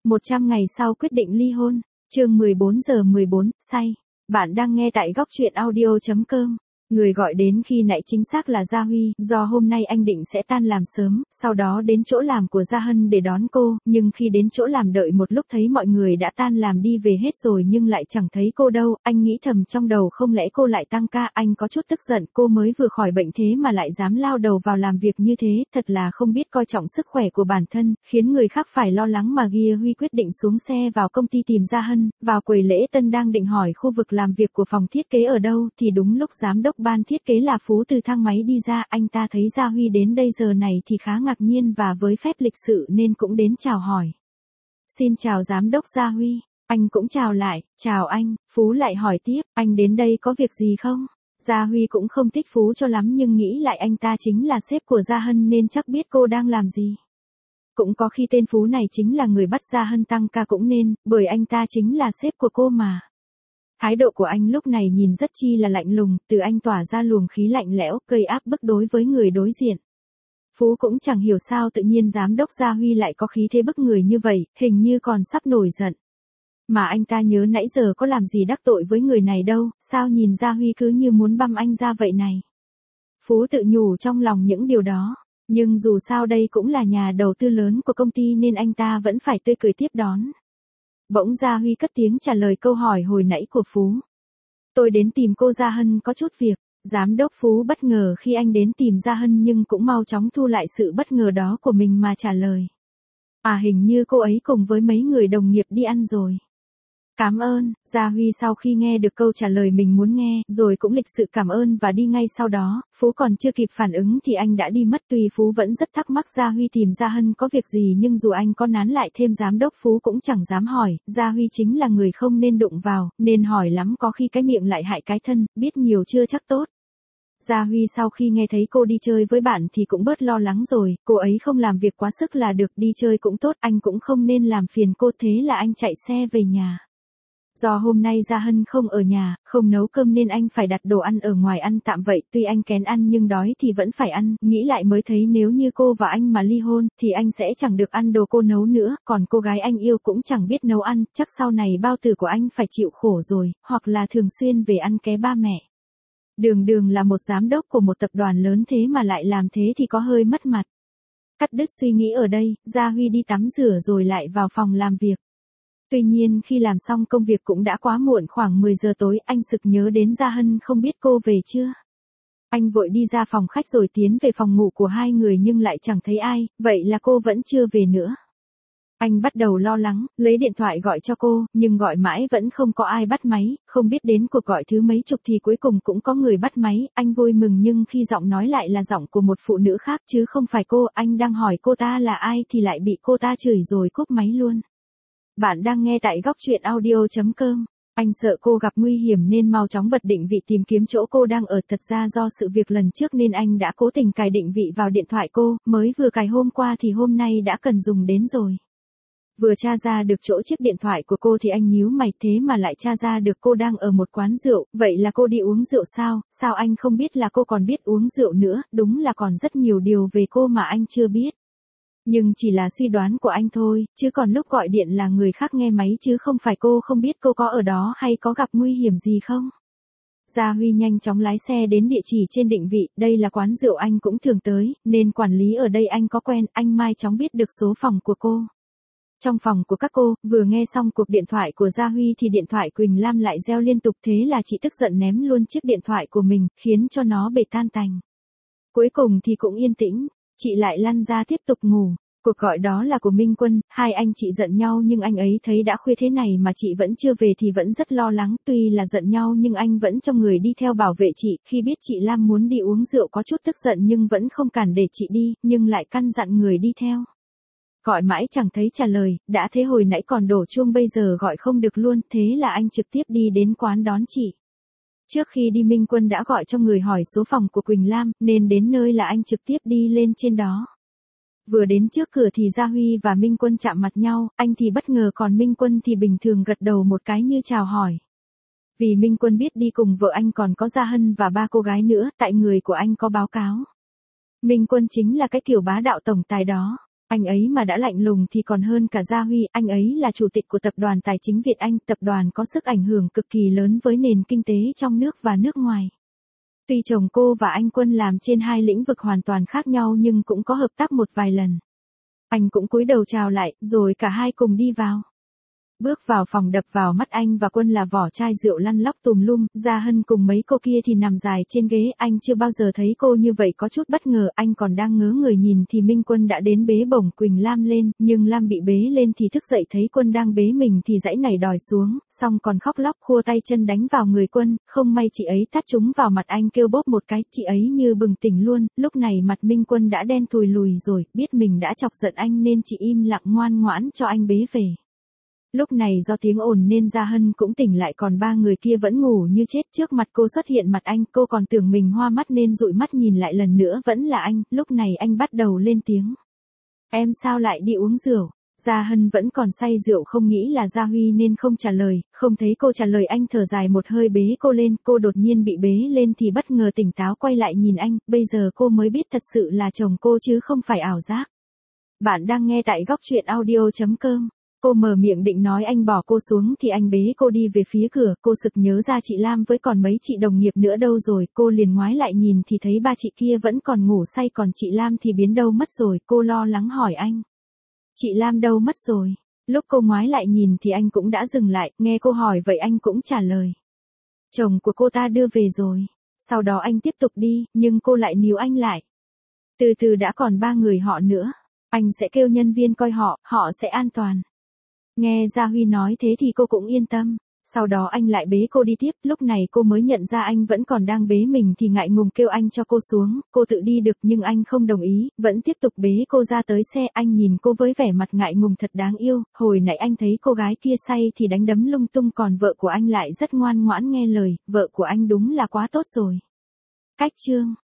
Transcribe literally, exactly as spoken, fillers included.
một trăm ngày sau quyết định ly hôn, chương mười bốn giờ mười bốn, say. Bạn đang nghe tại góc truyện audio chấm com. Người gọi đến khi nãy chính xác là Gia Huy, do hôm nay anh định sẽ tan làm sớm, sau đó đến chỗ làm của Gia Hân để đón cô, nhưng khi đến chỗ làm đợi một lúc thấy mọi người đã tan làm đi về hết rồi nhưng lại chẳng thấy cô đâu, anh nghĩ thầm trong đầu không lẽ cô lại tăng ca, anh có chút tức giận, cô mới vừa khỏi bệnh thế mà lại dám lao đầu vào làm việc như thế, thật là không biết coi trọng sức khỏe của bản thân, khiến người khác phải lo lắng mà Gia Huy quyết định xuống xe vào công ty tìm Gia Hân, vào quầy lễ tân đang định hỏi khu vực làm việc của phòng thiết kế ở đâu, thì đúng lúc giám đốc ban thiết kế là Phú từ thang máy đi ra, anh ta thấy Gia Huy đến đây giờ này thì khá ngạc nhiên và với phép lịch sự nên cũng đến chào hỏi. Xin chào giám đốc Gia Huy, anh cũng chào lại, chào anh, Phú lại hỏi tiếp, anh đến đây có việc gì không? Gia Huy cũng không thích Phú cho lắm nhưng nghĩ lại anh ta chính là sếp của Gia Hân nên chắc biết cô đang làm gì. Cũng có khi tên Phú này chính là người bắt Gia Hân tăng ca cũng nên, bởi anh ta chính là sếp của cô mà. Thái độ của anh lúc này nhìn rất chi là lạnh lùng, từ anh tỏa ra luồng khí lạnh lẽo, gây áp bức đối với người đối diện. Phú cũng chẳng hiểu sao tự nhiên giám đốc Gia Huy lại có khí thế bức người như vậy, hình như còn sắp nổi giận. Mà anh ta nhớ nãy giờ có làm gì đắc tội với người này đâu, sao nhìn Gia Huy cứ như muốn băm anh ra vậy này. Phú tự nhủ trong lòng những điều đó, nhưng dù sao đây cũng là nhà đầu tư lớn của công ty nên anh ta vẫn phải tươi cười tiếp đón. Bỗng Gia Huy cất tiếng trả lời câu hỏi hồi nãy của Phú. Tôi đến tìm cô Gia Hân có chút việc. Giám đốc Phú bất ngờ khi anh đến tìm Gia Hân nhưng cũng mau chóng thu lại sự bất ngờ đó của mình mà trả lời. À hình như cô ấy cùng với mấy người đồng nghiệp đi ăn rồi. Cảm ơn, Gia Huy sau khi nghe được câu trả lời mình muốn nghe, rồi cũng lịch sự cảm ơn và đi ngay sau đó, Phú còn chưa kịp phản ứng thì anh đã đi mất. Tuy Phú vẫn rất thắc mắc Gia Huy tìm Gia Hân có việc gì nhưng dù anh có nán lại thêm giám đốc Phú cũng chẳng dám hỏi, Gia Huy chính là người không nên đụng vào, nên hỏi lắm có khi cái miệng lại hại cái thân, biết nhiều chưa chắc tốt. Gia Huy sau khi nghe thấy cô đi chơi với bạn thì cũng bớt lo lắng rồi, cô ấy không làm việc quá sức là được, đi chơi cũng tốt, anh cũng không nên làm phiền cô, thế là anh chạy xe về nhà. Do hôm nay Gia Hân không ở nhà, không nấu cơm nên anh phải đặt đồ ăn ở ngoài ăn tạm vậy, tuy anh kén ăn nhưng đói thì vẫn phải ăn, nghĩ lại mới thấy nếu như cô và anh mà ly hôn, thì anh sẽ chẳng được ăn đồ cô nấu nữa, còn cô gái anh yêu cũng chẳng biết nấu ăn, chắc sau này bao tử của anh phải chịu khổ rồi, hoặc là thường xuyên về ăn ké ba mẹ. Đường đường là một giám đốc của một tập đoàn lớn thế mà lại làm thế thì có hơi mất mặt. Cắt đứt suy nghĩ ở đây, Gia Huy đi tắm rửa rồi lại vào phòng làm việc. Tuy nhiên khi làm xong công việc cũng đã quá muộn, khoảng mười giờ tối, anh sực nhớ đến Gia Hân không biết cô về chưa. Anh vội đi ra phòng khách rồi tiến về phòng ngủ của hai người nhưng lại chẳng thấy ai, vậy là cô vẫn chưa về nữa. Anh bắt đầu lo lắng, lấy điện thoại gọi cho cô, nhưng gọi mãi vẫn không có ai bắt máy, không biết đến cuộc gọi thứ mấy chục thì cuối cùng cũng có người bắt máy, anh vui mừng nhưng khi giọng nói lại là giọng của một phụ nữ khác chứ không phải cô, anh đang hỏi cô ta là ai thì lại bị cô ta chửi rồi cúp máy luôn. Bạn đang nghe tại góc truyện audio chấm com. Anh sợ cô gặp nguy hiểm nên mau chóng bật định vị tìm kiếm chỗ cô đang ở, thật ra do sự việc lần trước nên anh đã cố tình cài định vị vào điện thoại cô, mới vừa cài hôm qua thì hôm nay đã cần dùng đến rồi. Vừa tra ra được chỗ chiếc điện thoại của cô thì anh nhíu mày, thế mà lại tra ra được cô đang ở một quán rượu, vậy là cô đi uống rượu sao, sao anh không biết là cô còn biết uống rượu nữa, đúng là còn rất nhiều điều về cô mà anh chưa biết. Nhưng chỉ là suy đoán của anh thôi, chứ còn lúc gọi điện là người khác nghe máy chứ không phải cô, không biết cô có ở đó hay có gặp nguy hiểm gì không. Gia Huy nhanh chóng lái xe đến địa chỉ trên định vị, đây là quán rượu anh cũng thường tới, nên quản lý ở đây anh có quen, anh mai chóng biết được số phòng của cô. Trong phòng của các cô, vừa nghe xong cuộc điện thoại của Gia Huy thì điện thoại Quỳnh Lam lại reo liên tục, thế là chị tức giận ném luôn chiếc điện thoại của mình, khiến cho nó bể tan tành. Cuối cùng thì cũng yên tĩnh, chị lại lăn ra tiếp tục ngủ. Cuộc gọi đó là của Minh Quân, hai anh chị giận nhau nhưng anh ấy thấy đã khuya thế này mà chị vẫn chưa về thì vẫn rất lo lắng, tuy là giận nhau nhưng anh vẫn cho người đi theo bảo vệ chị, khi biết chị Lam muốn đi uống rượu có chút tức giận nhưng vẫn không cản để chị đi, nhưng lại căn dặn người đi theo. Gọi mãi chẳng thấy trả lời, đã thế hồi nãy còn đổ chuông bây giờ gọi không được luôn, thế là anh trực tiếp đi đến quán đón chị. Trước khi đi Minh Quân đã gọi cho người hỏi số phòng của Quỳnh Lam, nên đến nơi là anh trực tiếp đi lên trên đó. Vừa đến trước cửa thì Gia Huy và Minh Quân chạm mặt nhau, anh thì bất ngờ còn Minh Quân thì bình thường gật đầu một cái như chào hỏi. Vì Minh Quân biết đi cùng vợ anh còn có Gia Hân và ba cô gái nữa, tại người của anh có báo cáo. Minh Quân chính là cái kiểu bá đạo tổng tài đó. Anh ấy mà đã lạnh lùng thì còn hơn cả Gia Huy, anh ấy là chủ tịch của tập đoàn tài chính Việt Anh, tập đoàn có sức ảnh hưởng cực kỳ lớn với nền kinh tế trong nước và nước ngoài. Tuy chồng cô và anh Quân làm trên hai lĩnh vực hoàn toàn khác nhau nhưng cũng có hợp tác một vài lần. Anh cũng cúi đầu chào lại, rồi cả hai cùng đi vào. Bước vào phòng đập vào mắt anh và Quân là vỏ chai rượu lăn lóc tùm lum, Gia Hân cùng mấy cô kia thì nằm dài trên ghế, anh chưa bao giờ thấy cô như vậy có chút bất ngờ, anh còn đang ngớ người nhìn thì Minh Quân đã đến bế bổng Quỳnh Lam lên, nhưng Lam bị bế lên thì thức dậy thấy Quân đang bế mình thì giãy nảy đòi xuống, xong còn khóc lóc khua tay chân đánh vào người Quân, không may chị ấy tát trúng vào mặt anh kêu bốp một cái, chị ấy như bừng tỉnh luôn, lúc này mặt Minh Quân đã đen thùi lùi rồi, biết mình đã chọc giận anh nên chị im lặng ngoan ngoãn cho anh bế về. Lúc này do tiếng ồn nên Gia Hân cũng tỉnh lại còn ba người kia vẫn ngủ như chết trước mặt cô xuất hiện mặt anh, cô còn tưởng mình hoa mắt nên dụi mắt nhìn lại lần nữa vẫn là anh, lúc này anh bắt đầu lên tiếng. Em sao lại đi uống rượu? Gia Hân vẫn còn say rượu không nghĩ là Gia Huy nên không trả lời, không thấy cô trả lời anh thở dài một hơi bế cô lên, cô đột nhiên bị bế lên thì bất ngờ tỉnh táo quay lại nhìn anh, bây giờ cô mới biết thật sự là chồng cô chứ không phải ảo giác. Bạn đang nghe tại góc truyện audio chấm com. Cô mở miệng định nói anh bỏ cô xuống thì anh bế cô đi về phía cửa, cô sực nhớ ra chị Lam với còn mấy chị đồng nghiệp nữa đâu rồi, cô liền ngoái lại nhìn thì thấy ba chị kia vẫn còn ngủ say còn chị Lam thì biến đâu mất rồi, cô lo lắng hỏi anh. Chị Lam đâu mất rồi? Lúc cô ngoái lại nhìn thì anh cũng đã dừng lại, nghe cô hỏi vậy anh cũng trả lời. Chồng của cô ta đưa về rồi. Sau đó anh tiếp tục đi, nhưng cô lại níu anh lại. Từ từ đã còn ba người họ nữa. Anh sẽ kêu nhân viên coi họ, họ sẽ an toàn. Nghe Gia Huy nói thế thì cô cũng yên tâm. Sau đó anh lại bế cô đi tiếp, lúc này cô mới nhận ra anh vẫn còn đang bế mình thì ngại ngùng kêu anh cho cô xuống, cô tự đi được nhưng anh không đồng ý, vẫn tiếp tục bế cô ra tới xe, anh nhìn cô với vẻ mặt ngại ngùng thật đáng yêu, hồi nãy anh thấy cô gái kia say thì đánh đấm lung tung còn vợ của anh lại rất ngoan ngoãn nghe lời, vợ của anh đúng là quá tốt rồi. Cách chương